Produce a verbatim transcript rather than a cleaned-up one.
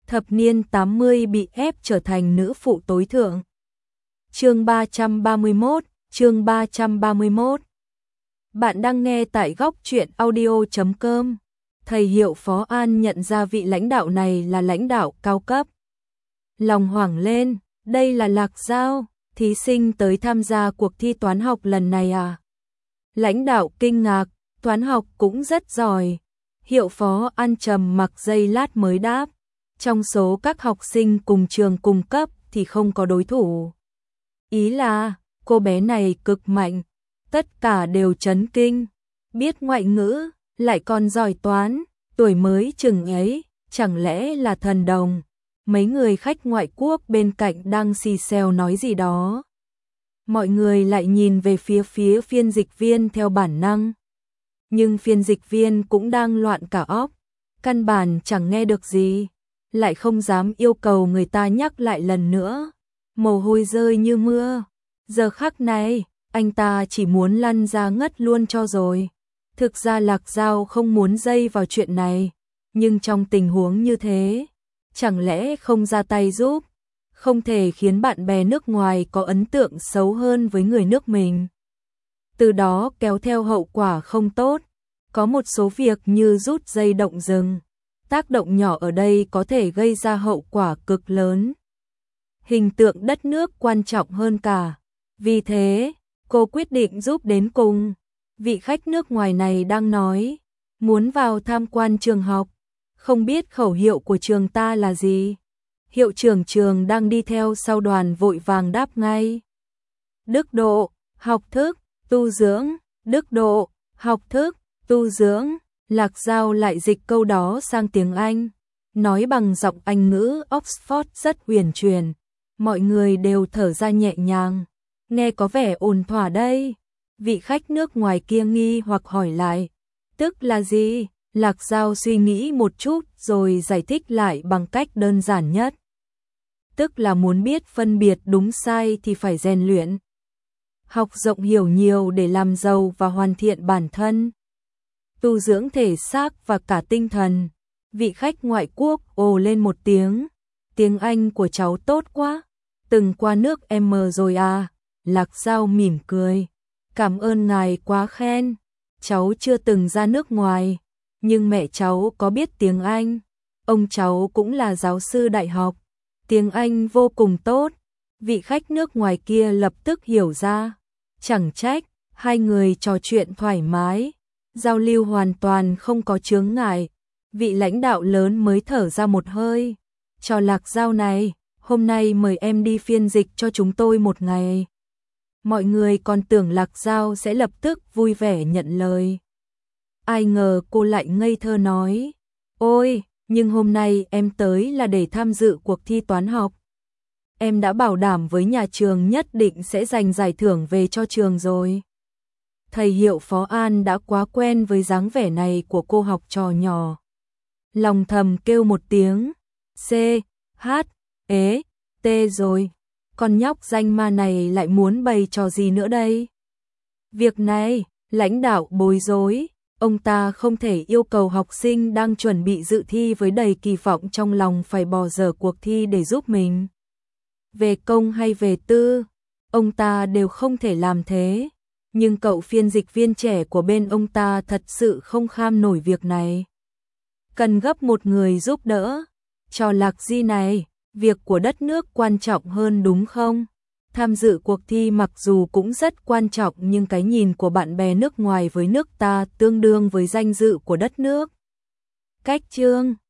thập niên tám mươi bị ép trở thành nữ phụ tối thượng. Chương ba trăm ba mươi mốt, chương ba trăm ba mươi mốt. Bạn đang nghe tại góc truyện audio chấm com. Thầy Hiệu Phó An nhận ra vị lãnh đạo này là lãnh đạo cao cấp. Lòng hoảng lên, đây là Lạc Giao, thí sinh tới tham gia cuộc thi toán học lần này à? Lãnh đạo kinh ngạc, toán học cũng rất giỏi. Hiệu Phó An trầm mặc giây lát mới đáp, trong số các học sinh cùng trường cùng cấp thì không có đối thủ. Ý là, cô bé này cực mạnh, tất cả đều chấn kinh, biết ngoại ngữ, lại còn giỏi toán, tuổi mới chừng ấy, chẳng lẽ là thần đồng. Mấy người khách ngoại quốc bên cạnh đang xì xèo nói gì đó. Mọi người lại nhìn về phía phía phiên dịch viên theo bản năng. Nhưng phiên dịch viên cũng đang loạn cả óc, căn bản chẳng nghe được gì, lại không dám yêu cầu người ta nhắc lại lần nữa. Mồ hôi rơi như mưa. Giờ khắc này, anh ta chỉ muốn lăn ra ngất luôn cho rồi. Thực ra Lạc Giao không muốn dây vào chuyện này, nhưng trong tình huống như thế, chẳng lẽ không ra tay giúp, không thể khiến bạn bè nước ngoài có ấn tượng xấu hơn với người nước mình. Từ đó kéo theo hậu quả không tốt. Có một số việc như rút dây động rừng, tác động nhỏ ở đây có thể gây ra hậu quả cực lớn. Hình tượng đất nước quan trọng hơn cả. Vì thế, cô quyết định giúp đến cùng. Vị khách nước ngoài này đang nói, muốn vào tham quan trường học, không biết khẩu hiệu của trường ta là gì. Hiệu trưởng trường đang đi theo sau đoàn vội vàng đáp ngay. Đức độ, học thức, tu dưỡng, đức độ, học thức, tu dưỡng. Lạc Giao lại dịch câu đó sang tiếng Anh, nói bằng giọng Anh ngữ Oxford rất huyền truyền. Mọi người đều thở ra nhẹ nhàng, nghe có vẻ ổn thỏa đây. Vị khách nước ngoài kia nghi hoặc hỏi lại, tức là gì? Lạc Giao suy nghĩ một chút rồi giải thích lại bằng cách đơn giản nhất. Tức là muốn biết phân biệt đúng sai thì phải rèn luyện. Học rộng hiểu nhiều để làm giàu và hoàn thiện bản thân. Tu dưỡng thể xác và cả tinh thần. Vị khách ngoại quốc ồ lên một tiếng. Tiếng Anh của cháu tốt quá. Từng qua nước M rồi à? Lạc Giao mỉm cười. Cảm ơn ngài quá khen. Cháu chưa từng ra nước ngoài, nhưng mẹ cháu có biết tiếng Anh. Ông cháu cũng là giáo sư đại học. Tiếng Anh vô cùng tốt. Vị khách nước ngoài kia lập tức hiểu ra. Chẳng trách, hai người trò chuyện thoải mái, giao lưu hoàn toàn không có chướng ngại. Vị lãnh đạo lớn mới thở ra một hơi. Cho Lạc Giao này, hôm nay mời em đi phiên dịch cho chúng tôi một ngày. Mọi người còn tưởng Lạc Giao sẽ lập tức vui vẻ nhận lời. Ai ngờ cô lại ngây thơ nói, ôi, nhưng hôm nay em tới là để tham dự cuộc thi toán học. Em đã bảo đảm với nhà trường nhất định sẽ giành giải thưởng về cho trường rồi. Thầy Hiệu Phó An đã quá quen với dáng vẻ này của cô học trò nhỏ. Lòng thầm kêu một tiếng, C, H, E, T rồi. Con nhóc danh ma này lại muốn bày trò gì nữa đây? Việc này, lãnh đạo bối rối. Ông ta không thể yêu cầu học sinh đang chuẩn bị dự thi với đầy kỳ vọng trong lòng phải bỏ dở cuộc thi để giúp mình. Về công hay về tư, ông ta đều không thể làm thế. Nhưng cậu phiên dịch viên trẻ của bên ông ta thật sự không kham nổi việc này. Cần gấp một người giúp đỡ. Cho Lạc Di này, việc của đất nước quan trọng hơn đúng không? Tham dự cuộc thi mặc dù cũng rất quan trọng nhưng cái nhìn của bạn bè nước ngoài với nước ta tương đương với danh dự của đất nước. Cách chương